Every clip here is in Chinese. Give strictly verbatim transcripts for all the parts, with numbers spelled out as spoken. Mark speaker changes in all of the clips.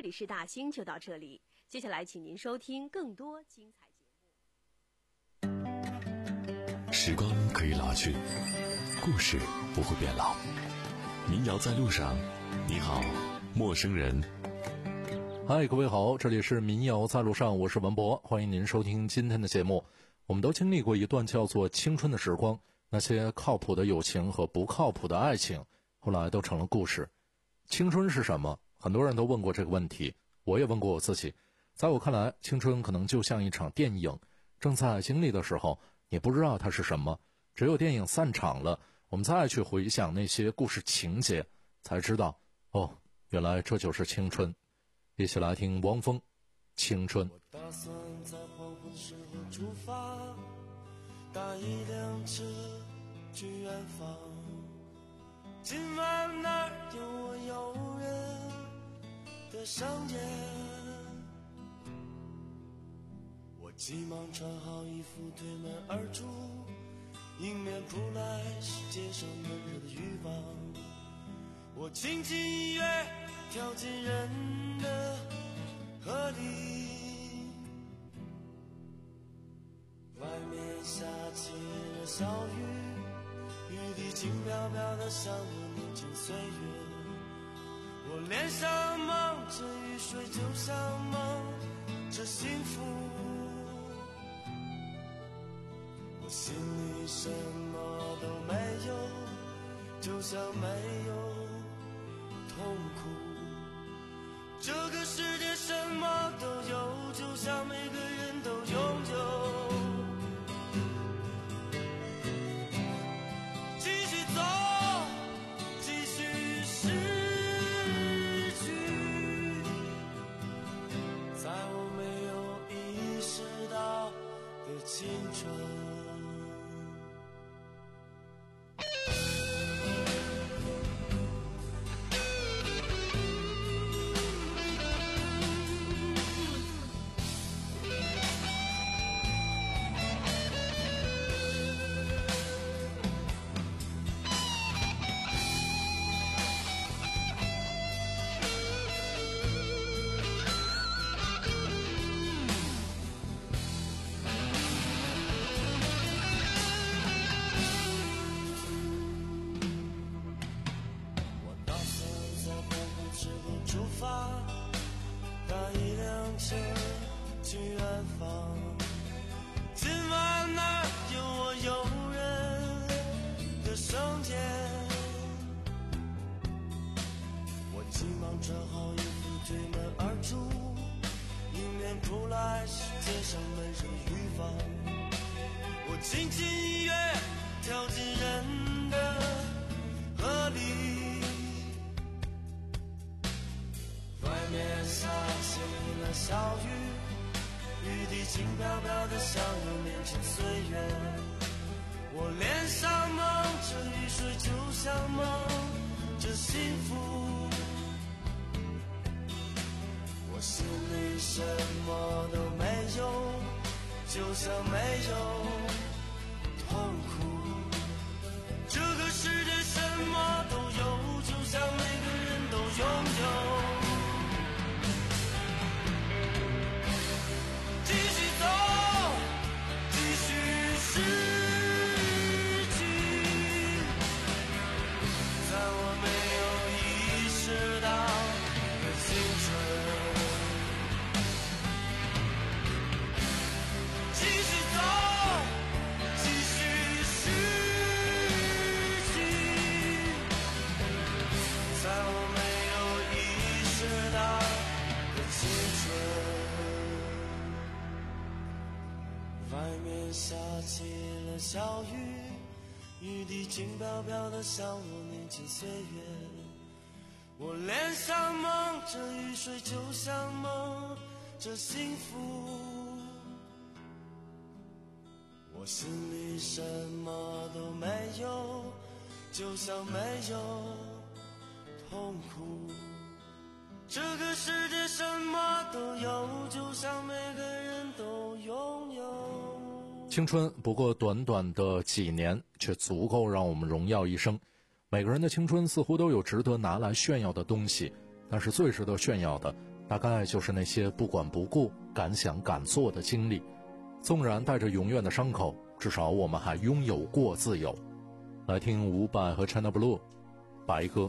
Speaker 1: 里是大星，就到这里。接下来，请您收听更多精彩节
Speaker 2: 目。时光可以老去，故事不会变老。民谣在路上，你好，陌生人。
Speaker 3: 嗨，各位好，这里是民谣在路上，我是文博，欢迎您收听今天的节目。我们都经历过一段叫做青春的时光，那些靠谱的友情和不靠谱的爱情，后来都成了故事。青春是什么？很多人都问过这个问题，我也问过我自己。在我看来，青春可能就像一场电影，正在经历的时候，你不知道它是什么，只有电影散场了，我们再去回想那些故事情节，才知道，哦，原来这就是青春。一起来听汪峰《青春》。
Speaker 4: 我打算在黄昏时候出发，搭一辆车去远方。今晚那儿有我诱人的商店，我急忙穿好衣服推门而出，迎面扑来是街上闷热的欲望。我轻轻一跃跳进人的河里，外面下起了小雨，雨滴轻飘飘的像我年轻岁月。我脸上蒙着雨水，就像蒙着幸福。我心里什么都没有，就像没有痛苦。这个世界什么都有，就像每个人都拥有。继续走，继续失去，在我没有意识到的青春。搭一辆车去远方，今晚那儿有我诱人的圣洁。我急忙穿好衣服推门而出，迎面扑来是街上闷热的欲望。我轻轻一跃跳进人的河里，外面下起了小雨，雨滴轻飘飘的像我年轻岁月。我脸上蒙着雨水，就像蒙着幸福。我心里什么都没有，就像没有痛苦。这个世界什么都有，就像每个人都拥有。继续走，继续失去，在我没有意识到的青春。继续走，继续失去，在我没有意识到的青春。外面下起了小雨，雨滴轻飘飘的像我年轻岁月。我脸上蒙着雨水，就像蒙着幸福。我心里什么都没有，就像没有痛苦。这个世界什么都有，就像每个人都拥有。
Speaker 3: 青春不过短短的几年，却足够让我们荣耀一生。每个人的青春似乎都有值得拿来炫耀的东西，但是最值得炫耀的大概就是那些不管不顾、敢想敢做的经历。纵然带着永远的伤口，至少我们还拥有过自由。来听伍佰和 China Blue 白鸽。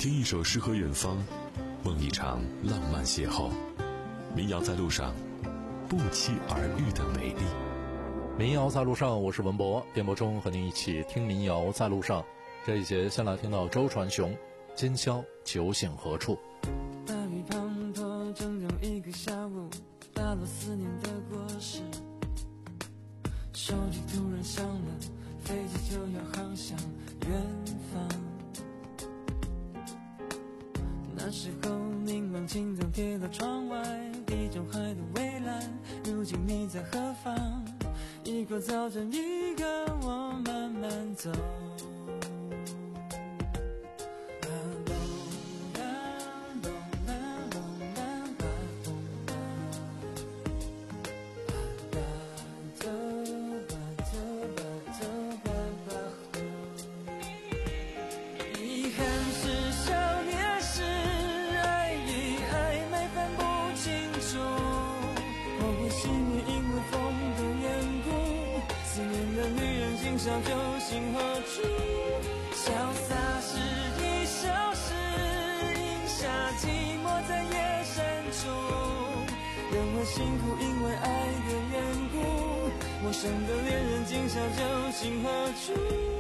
Speaker 2: 听一首诗和远方，梦一场浪漫邂逅。民谣在路上，不期而遇的美丽。
Speaker 3: 民谣在路上，我是文博，电波中和您一起听民谣在路上。这一节先来听到周传雄，今宵酒醒何处。
Speaker 5: 大雨滂沱整整一个下午，打落思念的果实，手机突然响了，飞机就要航向远方。那时候凝望青灯贴到窗外，地中海的蔚蓝，如今你在何方？一个早晨，一个我慢慢走。小酒醒何处？潇洒是一首诗，饮下寂寞在夜深处。人会辛苦，因为爱的缘故。陌生的恋人，今宵酒醒何处？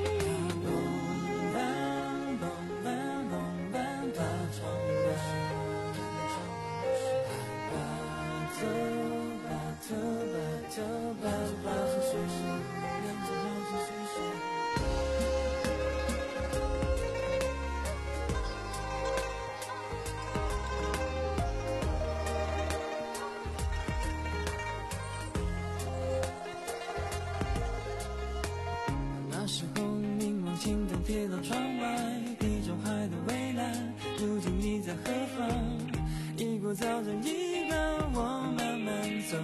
Speaker 5: 那时候凝望青灯贴到窗外，地中海的蔚蓝，如今你在何方？一个早晨，一个我慢慢走。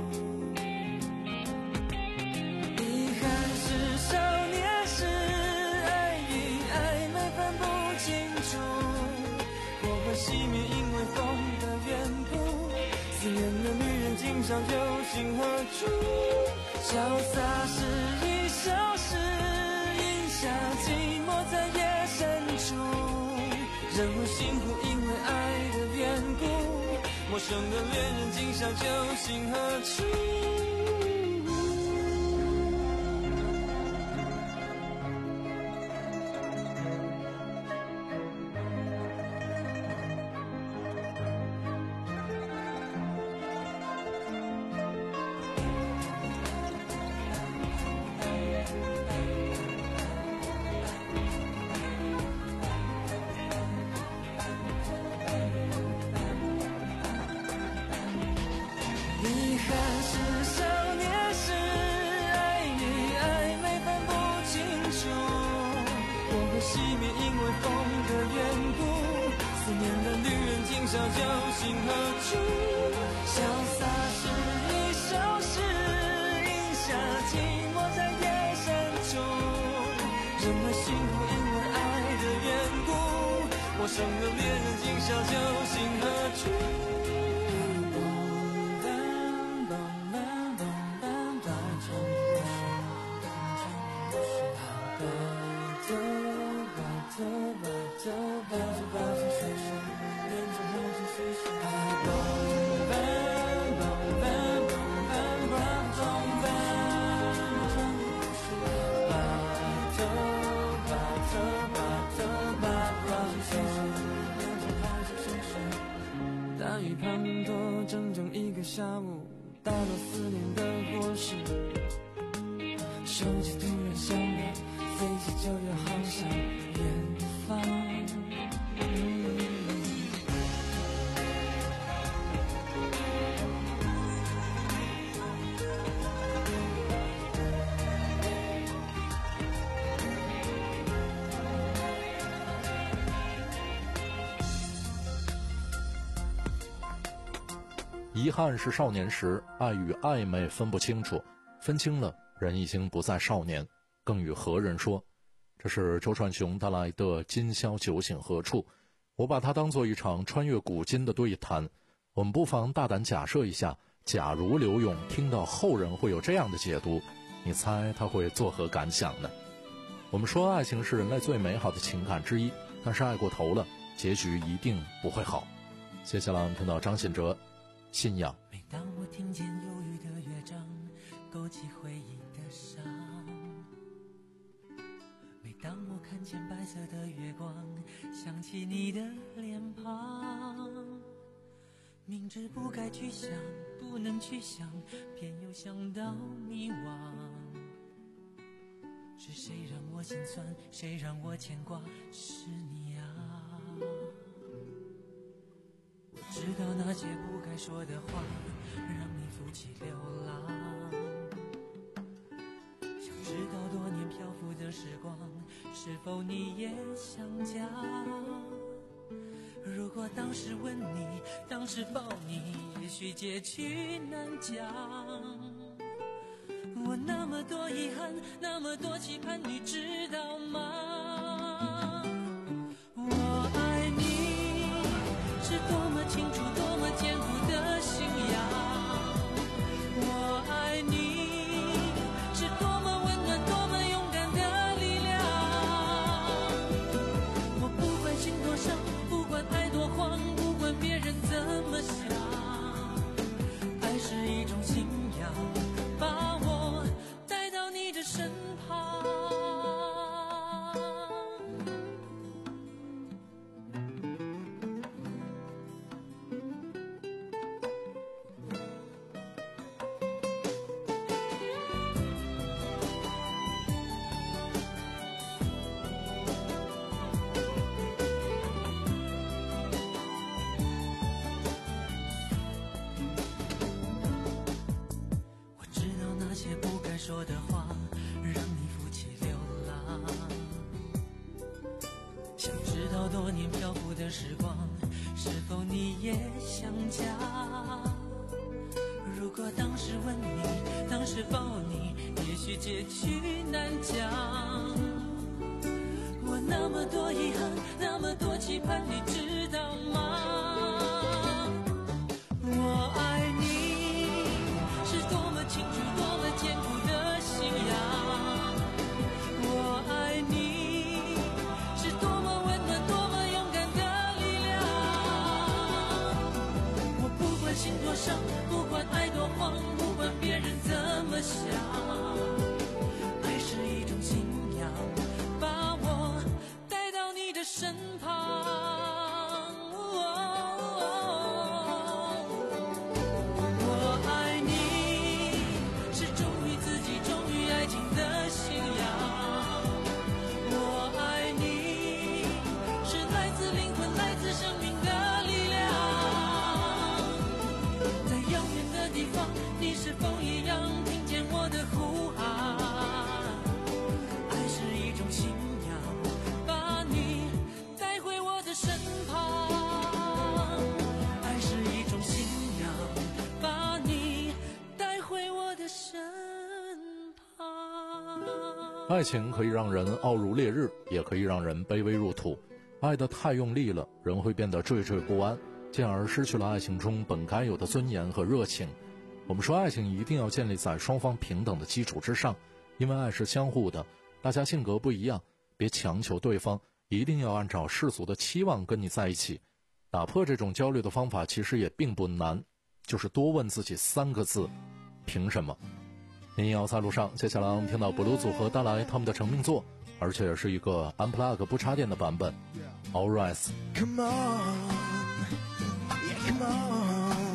Speaker 5: 遗憾是少年时，爱与暧昧分不清楚，火会熄灭，因为风的缘故。思念的女人，今宵酒醒何处？潇洒是一首诗，饮下寂寞在夜深处。人会辛苦，因为爱的缘故。陌生的恋人，今宵酒醒何处？遗憾是少年时，爱与暧昧分不清楚，火会熄灭，因为风的缘故。思念的女人，今宵酒醒何处？潇洒是一首诗，饮下寂寞在夜深处。人会辛苦，因为爱的缘故。陌生的恋人，今宵酒醒何处？大雨滂沱整整一个下午，打落思念的果实。手机突然响了，飞机就要航向远方。嗯
Speaker 3: 遗憾是少年时，爱与暧昧分不清楚，分清了，人已经不再少年，更与何人说？这是周传雄带来的《今宵酒醒何处》，我把它当做一场穿越古今的对谈。我们不妨大胆假设一下，假如刘勇听到后人会有这样的解读，你猜他会作何感想呢？我们说爱情是人类最美好的情感之一， 但是爱过头了，结局一定不会好。接下来我们听到张信哲，信仰。
Speaker 5: 每当我听见忧郁的乐章，勾起回忆的伤，每当我看见白色的月光，想起你的脸庞，明知不该去想，不能去想，偏又想到迷惘。是谁让我心酸，谁让我牵挂，是你啊。我知道那些不该说的话，让你负起流浪。想知道多年漂浮的时光，是否你也想家？如果当时吻你，当时抱你，也许结局难讲。我那么多遗憾，那么多期盼，你知道吗？我爱你是多么清楚，多么坚固的信仰。我爱你是多么温暖，多么勇敢的力量。我不管心多伤，不管爱多慌，不管别人怎么想，爱是一种信仰，把我带到你的身旁。说的话让你负起流浪，想知道多年漂浮的时光，是否你也想家？如果当时吻你，当时抱你，也许结局难讲。我那么多遗憾，那么多期盼，你知道吗？我爱你是多么清楚，多么坚固的信仰。我爱你是多么温暖，多么勇敢的力量。我不管心多伤，不管爱多慌，不管别人怎么想，爱是一种信仰，把我带到你的身旁。你是否一样听见我的呼喊？爱是一种信仰，把你带回我的身旁。爱是一种信仰，把你带回我的身旁。
Speaker 3: 爱情可以让人傲如烈日，也可以让人卑微入土。爱得太用力了，人会变得惴惴不安，进而失去了爱情中本该有的尊严和热情。我们说爱情一定要建立在双方平等的基础之上，因为爱是相互的，大家性格不一样，别强求对方一定要按照世俗的期望跟你在一起。打破这种焦虑的方法其实也并不难，就是多问自己三个字：凭什么？民谣在路上，接下来我们听到布鲁组合带来他们的成名作，而且是一个 unplug 不插电的版本 All Rise。
Speaker 4: Come on, yeah, come on.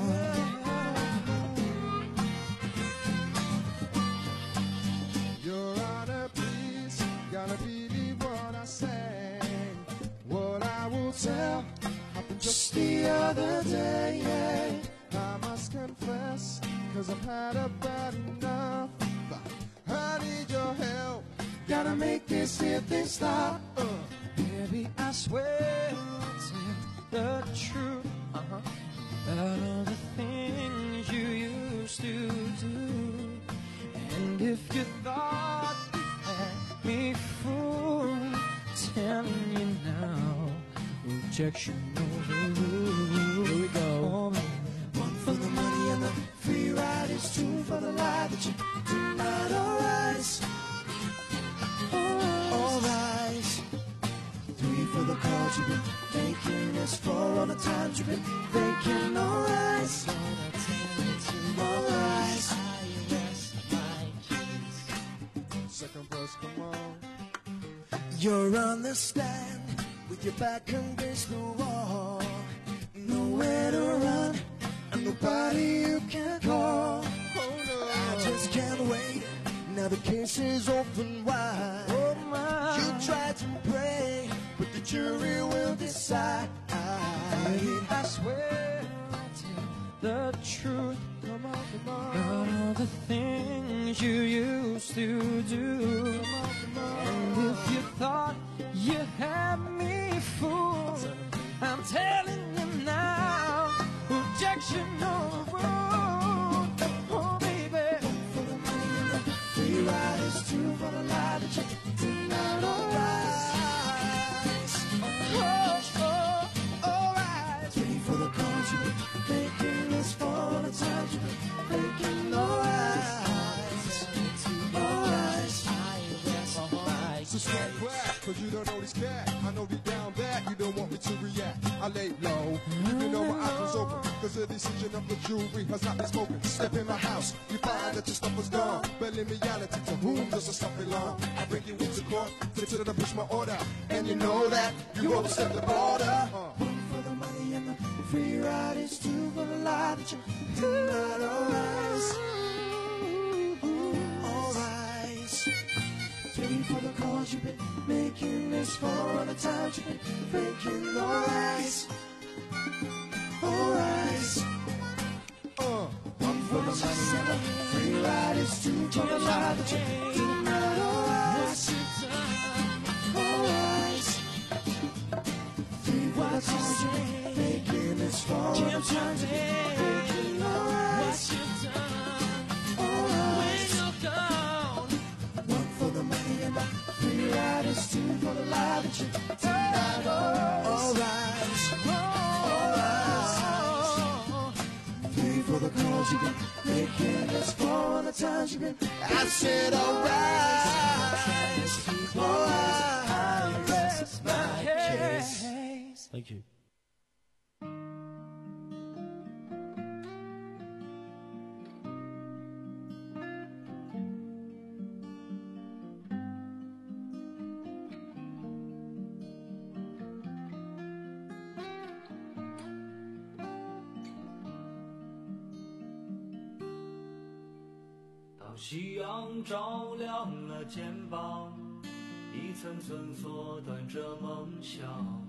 Speaker 4: Just the other day, I must confess, cause I've had about enough. I need your help, gotta make this here thing stop. uh.
Speaker 5: Baby, I swear I'll tell the truth uh-huh. about all the things you used to do. And if you thought you had me fooled, telling you now, rejection overruled.
Speaker 4: Here we go.
Speaker 5: Oh,
Speaker 4: One for the money and the free ride, it's two for the lie that you denied. All rise, all rise. Three for the call calls you've been making this for, all the times you've been faking. All eyes, all eyes. Second verse, come on. You're on the stand with your back against the wall, nowhere to run and nobody you can call. Oh, no. I just can't wait. Now the case is open wide. Oh, my. You try to pray, but the jury will decide.
Speaker 5: I swear I'll tell the truth. Come on, come on. None of the things you used to do. Come on, come on. And if you thought you had me fooled, I'm telling you now, objection overruled. Oh, baby.
Speaker 4: For the money and the free ride is two for the lie that you did not. All rise. Oh, oh, all rise. Three for the calls you've been making this for, all the times you've been making. All rise. All rise.
Speaker 6: So stand back, cause you don't know this cat. I know deep down that you don't want me to react. I lay low, you know my eyes open, cause the decision of the jury has not been spoken. Step in my house, you find that your stuff is gone. But in reality, to whom does the stuff belong? I bring you into court, to the push my order. And you know that you overstep the border. Uh.
Speaker 4: One for the money and the free ride is two for the lie that you did not. All rise. All rise. Three for the calls you've been making this for, all the times you've been faking. All rise. All rise.
Speaker 6: Uh.
Speaker 4: One for the money and the free ride is two for the lie that you did not. All rise. All rise. Three for the calls you've been making this for, all the times you've been faking. All rise. All rise. One for the money and the free ride is two for the lie that you did not. All rise. All rise. Three for the calls you've been making this for, all the times you've been. I said all rise. All rise. I rest my case.
Speaker 5: Thank you.
Speaker 7: 夕阳照亮了肩膀，一层层缩短着梦想。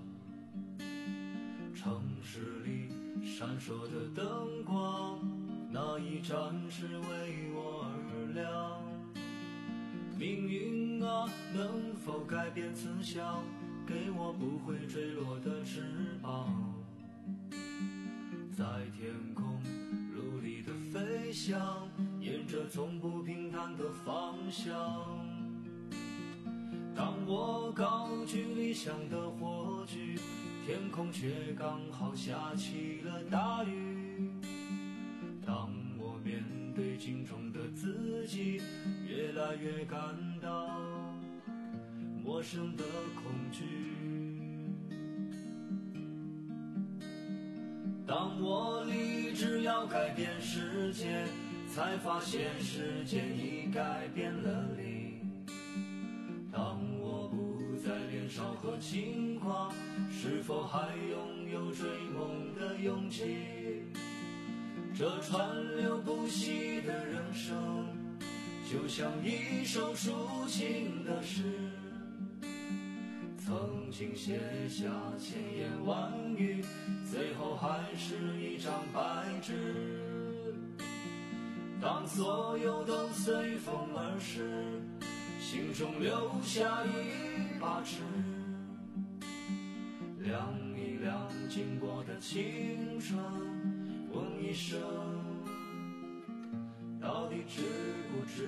Speaker 7: 城市里闪烁的灯光，那一盏是为我而亮。命运啊，能否改变慈祥，给我不会坠落的翅膀，在天空努力的飞翔，沿着从不平坦的方向。当我高举理想的火炬，天空却刚好下起了大雨。当我面对镜中的自己，越来越感到陌生的恐惧。当我立志要改变世界，才发现世界已改变了你。当我不再年少和轻狂，是否还拥有追梦的勇气？这川流不息的人生，就像一首抒情的诗，曾经写下千言万语，最后还是一张白纸。当所有都随风而逝，心中留下一把尺，量一量经过的青春，问一声，到底值不值？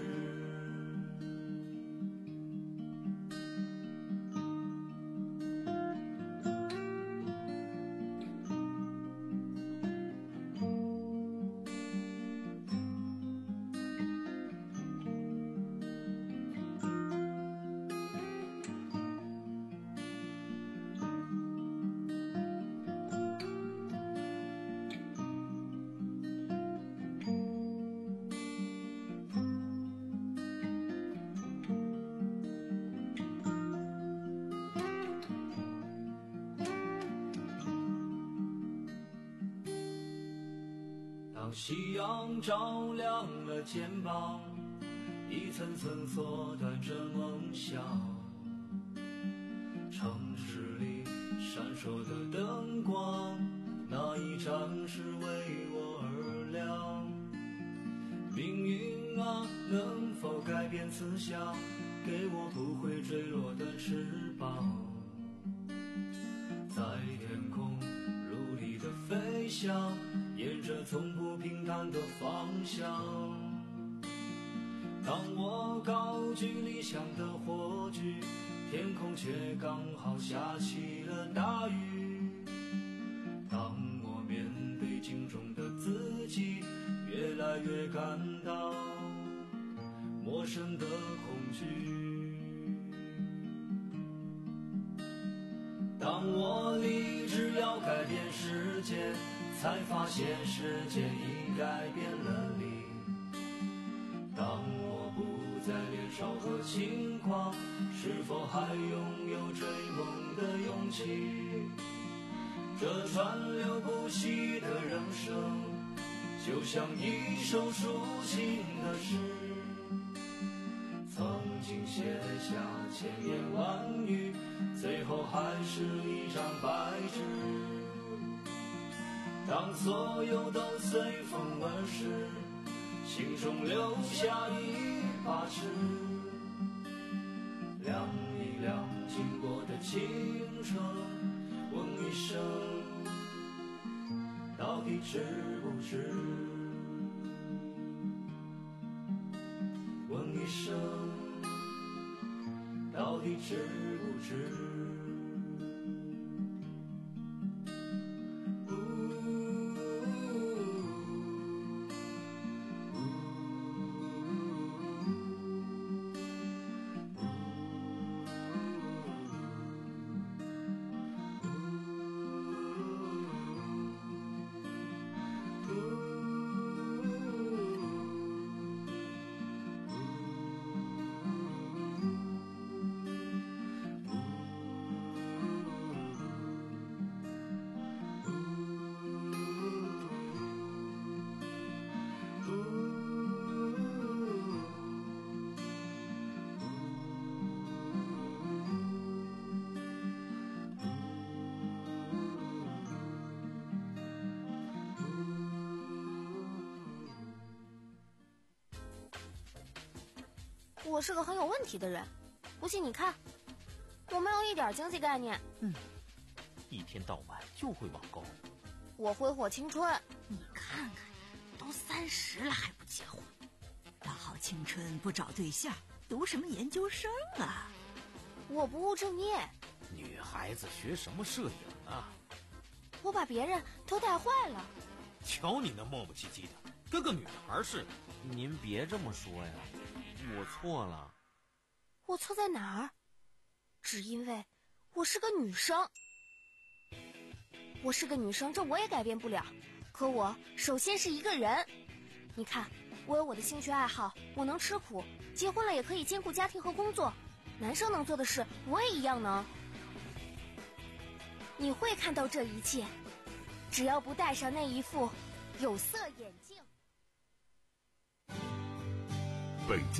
Speaker 7: 当夕阳照亮了肩膀，一层层缩短着梦想。城市里闪烁的灯光，那一盏是为我而亮。命运啊，能否改变思想，给我不会坠落的翅膀，在天空努力的飞翔，沿着从不平坦的方向。当我高举理想的火炬，天空却刚好下起了大雨。当我面对镜中的自己，越来越感到陌生的恐惧。当我立志要改变世界，才发现世界已改变了你。当我不再年少和轻狂，是否还拥有追梦的勇气？这川流不息的人生，就像一首抒情的诗，曾经写下千言万语，最后还是一张白纸。当所有都随风而逝，心中留下一把尺，量一量经过的青春，问一声到底值不值？问一声到底值不值？
Speaker 8: 我是个很有问题的人，不信你看，我没有一点经济概念。
Speaker 9: 嗯，一天到晚就会网购。
Speaker 8: 我挥霍青春。
Speaker 10: 你看看，都三十了还不结婚，大好青春不找对象，读什么研究生啊？
Speaker 8: 我不务正业。
Speaker 9: 女孩子学什么摄影啊？
Speaker 8: 我把别人都带坏了。
Speaker 9: 瞧你那磨磨唧唧的，跟个女孩似的。
Speaker 11: 您别这么说呀，我错了。
Speaker 8: 我错在哪儿？只因为我是个女生。我是个女生，这我也改变不了。可我首先是一个人。你看，我有我的兴趣爱好，我能吃苦，结婚了也可以兼顾家庭和工作。男生能做的事，我也一样能。你会看到这一切，只要不戴上那一副有色眼镜。
Speaker 2: 本